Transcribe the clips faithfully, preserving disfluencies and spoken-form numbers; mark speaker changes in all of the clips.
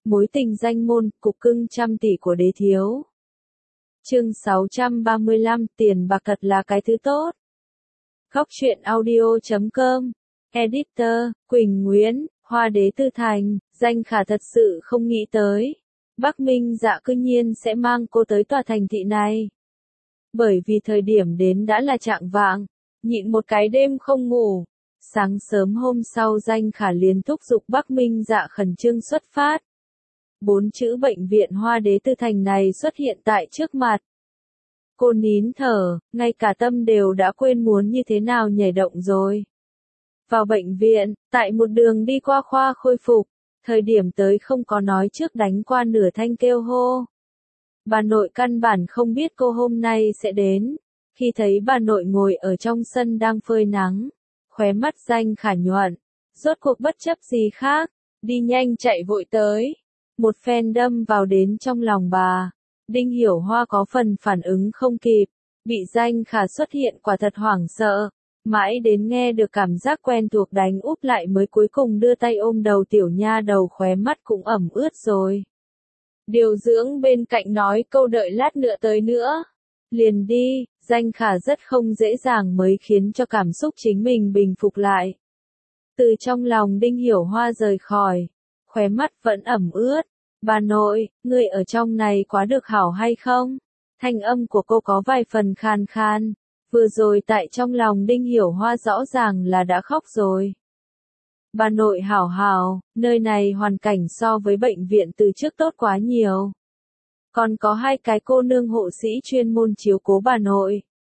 Speaker 1: Mối tình danh môn, cục cưng trăm tỷ của đế thiếu. Chương sáu trăm ba mươi lăm, tiền bạc thật là cái thứ tốt. Góc truyện audio chấm com. Editor, Quỳnh Nguyễn, Hoa Đế Tư Thành. Danh Khả thật sự không nghĩ tới. Bắc Minh Dạ cư nhiên sẽ mang cô tới tòa thành thị này. Bởi vì thời điểm đến đã là trạng vạng, nhịn một cái đêm không ngủ. Sáng sớm hôm sau Danh Khả liền thúc giục Bắc Minh Dạ khẩn trương xuất phát. Bốn chữ bệnh viện Hoa Đế Tư Thành này xuất hiện tại trước mặt. Cô nín thở, ngay cả tâm đều đã quên muốn như thế nào nhảy động rồi. Vào bệnh viện, tại một đường đi qua khoa khôi phục, thời điểm tới không có nói trước đánh qua nửa thanh kêu hô. Bà nội căn bản không biết cô hôm nay sẽ đến, khi thấy bà nội ngồi ở trong sân đang phơi nắng, khóe mắt Danh Khả nhuận, rốt cuộc bất chấp gì khác, đi nhanh chạy vội tới. Một phen đâm vào đến trong lòng bà. Đinh Hiểu Hoa có phần phản ứng không kịp, bị Danh Khả xuất hiện quả thật hoảng sợ, mãi đến nghe được cảm giác quen thuộc đánh úp lại mới cuối cùng đưa tay ôm đầu tiểu nha đầu, khóe mắt cũng ẩm ướt rồi. Điều dưỡng bên cạnh nói câu đợi lát nữa tới nữa. Liền đi, Danh Khả rất không dễ dàng mới khiến cho cảm xúc chính mình bình phục lại. Từ trong lòng Đinh Hiểu Hoa rời khỏi, khóe mắt vẫn ẩm ướt. Bà nội, người ở trong này quá được hảo hay không? Thanh âm của cô có vài phần khan khan. Vừa rồi tại trong lòng Đinh Hiểu Hoa rõ ràng là đã khóc rồi. Bà nội hảo hảo, nơi này hoàn cảnh so với bệnh viện từ trước tốt quá nhiều. Còn có hai cái cô nương hộ sĩ chuyên môn chiếu cố bà nội.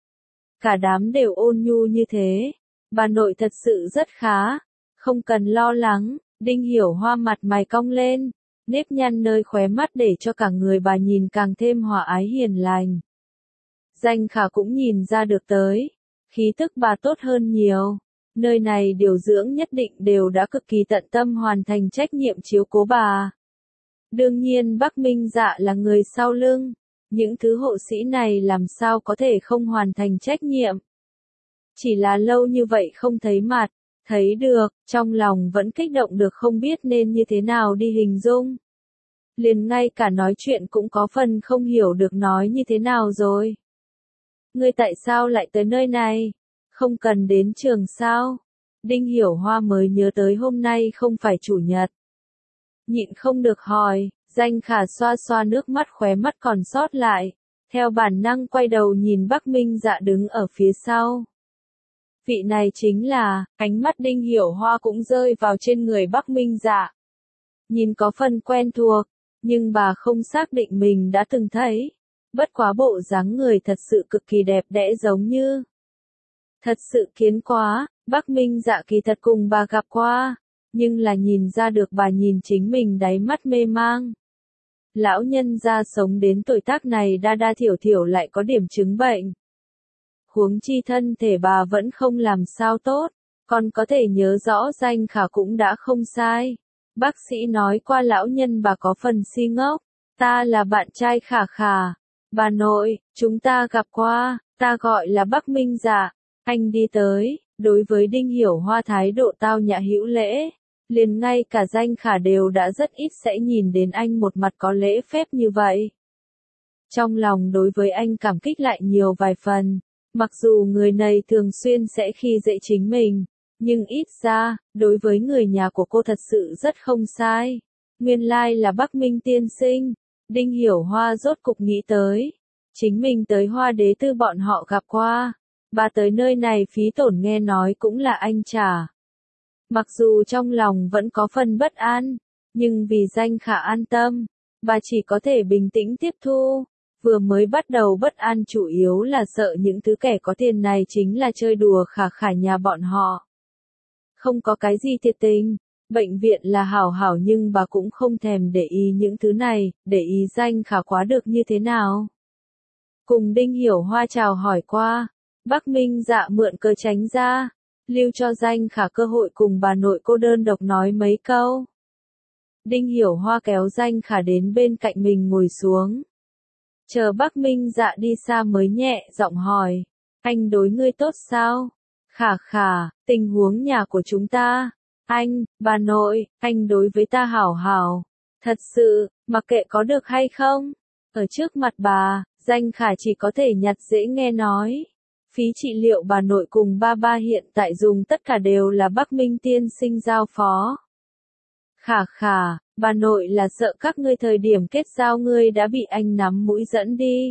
Speaker 1: Cả đám đều ôn nhu như thế. Bà nội thật sự rất khá. Không cần lo lắng. Đinh Hiểu Hoa mặt mày cong lên. Nếp nhăn nơi khóe mắt để cho cả người bà nhìn càng thêm hòa ái hiền lành. Danh Khả cũng nhìn ra được tới. Khí tức bà tốt hơn nhiều. Nơi này điều dưỡng nhất định đều đã cực kỳ tận tâm hoàn thành trách nhiệm chiếu cố bà. Đương nhiên Bắc Minh Dạ là người sau lưng. Những thứ hộ sĩ này làm sao có thể không hoàn thành trách nhiệm. Chỉ là lâu như vậy không thấy mặt. Thấy được, trong lòng vẫn kích động được không biết nên như thế nào đi hình dung. Liền ngay cả nói chuyện cũng có phần không hiểu được nói như thế nào rồi. Ngươi tại sao lại tới nơi này? Không cần đến trường sao? Đinh Hiểu Hoa mới nhớ tới hôm nay không phải chủ nhật. Nhịn không được hỏi, Danh Khả xoa xoa nước mắt khóe mắt còn sót lại. Theo bản năng quay đầu nhìn Bắc Minh Dạ đứng ở phía sau. Vị này chính là, ánh mắt Đinh Hiểu Hoa cũng rơi vào trên người Bắc Minh Dạ. Nhìn có phần quen thuộc, nhưng bà không xác định mình đã từng thấy. Bất quá bộ dáng người thật sự cực kỳ đẹp đẽ giống như. Thật sự kiến quá, Bắc Minh Dạ kỳ thật cùng bà gặp qua, nhưng là nhìn ra được bà nhìn chính mình đáy mắt mê mang. Lão nhân gia sống đến tuổi tác này đa đa thiểu thiểu lại có điểm chứng bệnh. Huống chi thân thể bà vẫn không làm sao tốt, còn có thể nhớ rõ Danh Khả cũng đã không sai. Bác sĩ nói qua lão nhân bà có phần si ngốc, ta là bạn trai Khả Khả. Bà nội, chúng ta gặp qua, ta gọi là Bắc Minh Dạ. Anh đi tới, đối với Đinh Hiểu Hoa thái độ tao nhã hữu lễ. Liền ngay cả Danh Khả đều đã rất ít sẽ nhìn đến anh một mặt có lễ phép như vậy. Trong lòng đối với anh cảm kích lại nhiều vài phần. Mặc dù người này thường xuyên sẽ khi dễ chính mình, nhưng ít ra, đối với người nhà của cô thật sự rất không sai. Nguyên lai là Bắc Minh tiên sinh. Đinh Hiểu Hoa rốt cục nghĩ tới. Chính mình tới Hoa Đế Tư bọn họ gặp qua. Bà tới nơi này phí tổn nghe nói cũng là anh trả. Mặc dù trong lòng vẫn có phần bất an, nhưng vì Danh Khả an tâm, bà chỉ có thể bình tĩnh tiếp thu. Vừa mới bắt đầu bất an chủ yếu là sợ những thứ kẻ có tiền này chính là chơi đùa Khả Khả nhà bọn họ. Không có cái gì thiệt tình, bệnh viện là hảo hảo nhưng bà cũng không thèm để ý những thứ này, để ý Danh Khả quá được như thế nào. Cùng Đinh Hiểu Hoa chào hỏi qua, Bắc Minh Dạ mượn cớ tránh ra, lưu cho Danh Khả cơ hội cùng bà nội cô đơn độc nói mấy câu. Đinh Hiểu Hoa kéo Danh Khả đến bên cạnh mình ngồi xuống. Chờ Bắc Minh Dạ đi xa mới nhẹ giọng hỏi, anh đối ngươi tốt sao? Khả Khả, tình huống nhà của chúng ta. Anh, bà nội, anh đối với ta hảo hảo. Thật sự, mặc kệ có được hay không. Ở trước mặt bà, Danh Khả chỉ có thể nhặt dễ nghe nói. Phí trị liệu bà nội cùng ba ba hiện tại dùng tất cả đều là Bắc Minh tiên sinh giao phó. Khả khả, bà nội là sợ các ngươi thời điểm kết giao ngươi đã bị anh nắm mũi dẫn đi.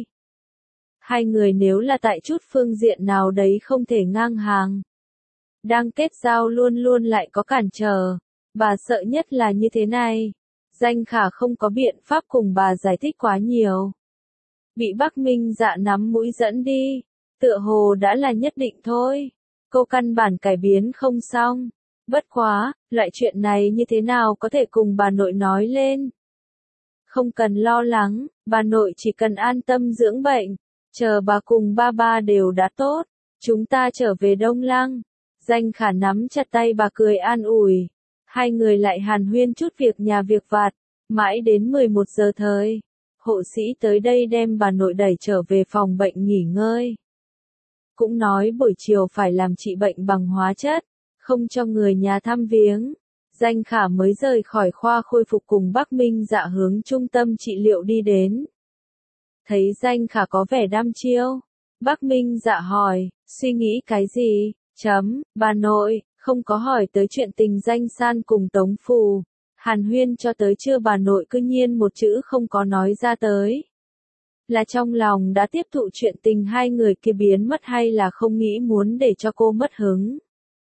Speaker 1: Hai người nếu là tại chút phương diện nào đấy không thể ngang hàng. Đang kết giao luôn luôn lại có cản trở. Bà sợ nhất là như thế này. Danh Khả không có biện pháp cùng bà giải thích quá nhiều. Bị Bắc Minh Dạ nắm mũi dẫn đi, tựa hồ đã là nhất định thôi. Cô căn bản cải biến không xong. Bất quá, loại chuyện này như thế nào có thể cùng bà nội nói lên. Không cần lo lắng, bà nội chỉ cần an tâm dưỡng bệnh. Chờ bà cùng ba ba đều đã tốt, chúng ta trở về Đông Lăng. Danh Khả nắm chặt tay bà cười an ủi. Hai người lại hàn huyên chút việc nhà việc vặt, mãi đến mười một giờ thời. Hộ sĩ tới đây đem bà nội đẩy trở về phòng bệnh nghỉ ngơi. Cũng nói buổi chiều phải làm trị bệnh bằng hóa chất, không cho người nhà thăm viếng. Danh Khả mới rời khỏi khoa khôi phục cùng Bắc Minh Dạ hướng trung tâm trị liệu đi đến. Thấy Danh Khả có vẻ đăm chiêu, Bắc Minh Dạ hỏi, suy nghĩ cái gì? Chấm, bà nội, không có hỏi tới chuyện tình Danh San cùng Tống Phù. Hàn huyên cho tới trưa bà nội cứ nhiên một chữ không có nói ra tới. Là trong lòng đã tiếp thụ chuyện tình hai người kia biến mất hay là không nghĩ muốn để cho cô mất hứng.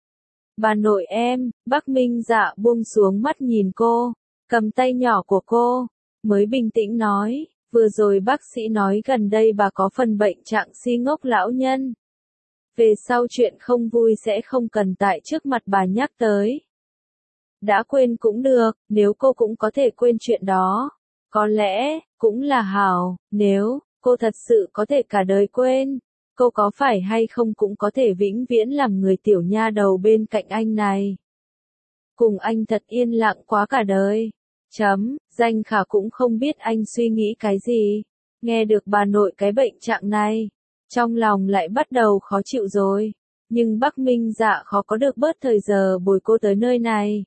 Speaker 1: Bà nội em, Bắc Minh Dạ buông xuống mắt nhìn cô, cầm tay nhỏ của cô, mới bình tĩnh nói, vừa rồi bác sĩ nói gần đây bà có phần bệnh trạng si ngốc lão nhân. Về sau chuyện không vui sẽ không cần tại trước mặt bà nhắc tới. Đã quên cũng được, nếu cô cũng có thể quên chuyện đó. Có lẽ, cũng là hảo, nếu, cô thật sự có thể cả đời quên. Cô có phải hay không cũng có thể vĩnh viễn làm người tiểu nha đầu bên cạnh anh này. Cùng anh thật yên lặng quá cả đời. Chấm, Danh Khả cũng không biết anh suy nghĩ cái gì. Nghe được bà nội cái bệnh trạng này. Trong lòng lại bắt đầu khó chịu rồi. Nhưng Bắc Minh Dạ khó có được bớt thời giờ bồi cô tới nơi này.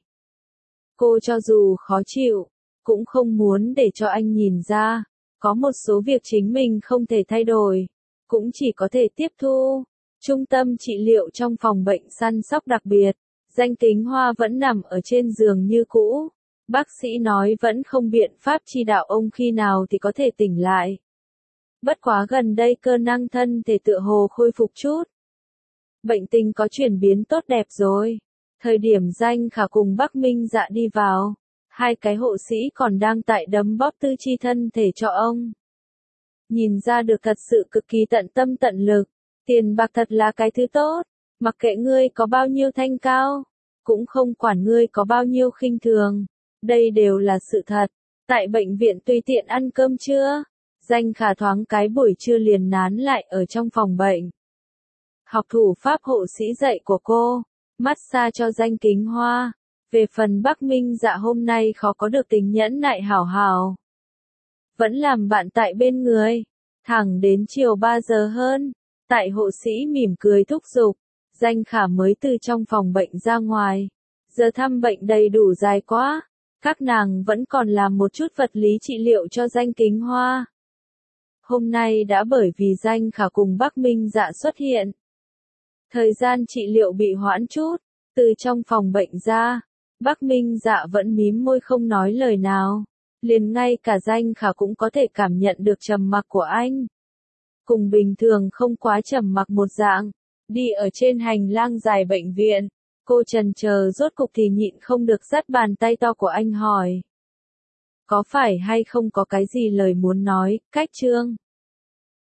Speaker 1: Cô cho dù khó chịu, cũng không muốn để cho anh nhìn ra. Có một số việc chính mình không thể thay đổi. Cũng chỉ có thể tiếp thu. Trung tâm trị liệu trong phòng bệnh săn sóc đặc biệt. Danh Kính Hoa vẫn nằm ở trên giường như cũ. Bác sĩ nói vẫn không biện pháp chi đạo ông khi nào thì có thể tỉnh lại. Bất quá gần đây cơ năng thân thể tựa hồ khôi phục chút. Bệnh tình có chuyển biến tốt đẹp rồi. Thời điểm Danh Khả cùng Bắc Minh Dạ đi vào, hai cái hộ sĩ còn đang tại đấm bóp tư chi thân thể cho ông. Nhìn ra được thật sự cực kỳ tận tâm tận lực, tiền bạc thật là cái thứ tốt, mặc kệ ngươi có bao nhiêu thanh cao, cũng không quản ngươi có bao nhiêu khinh thường, đây đều là sự thật. Tại bệnh viện tùy tiện ăn cơm trưa, Danh Khả thoáng cái buổi trưa liền nán lại ở trong phòng bệnh. Học thủ pháp hộ sĩ dạy của cô, massage cho Danh Kính Hoa. Về phần Bắc Minh Dạ hôm nay khó có được tình nhẫn nại hảo hảo. Vẫn làm bạn tại bên người. Thẳng đến chiều ba giờ hơn, tại hộ sĩ mỉm cười thúc giục, Danh Khả mới từ trong phòng bệnh ra ngoài. Giờ thăm bệnh đầy đủ dài quá, các nàng vẫn còn làm một chút vật lý trị liệu cho Danh Kính Hoa. Hôm nay đã bởi vì Danh Khả cùng Bắc Minh Dạ xuất hiện. Thời gian trị liệu bị hoãn chút, từ trong phòng bệnh ra, Bắc Minh Dạ vẫn mím môi không nói lời nào. Liền ngay cả Danh Khả cũng có thể cảm nhận được trầm mặc của anh. Cùng bình thường không quá trầm mặc một dạng, đi ở trên hành lang dài bệnh viện, cô chần chờ rốt cục thì nhịn không được dắt bàn tay to của anh hỏi. Có phải hay không có cái gì lời muốn nói, Cách Trương?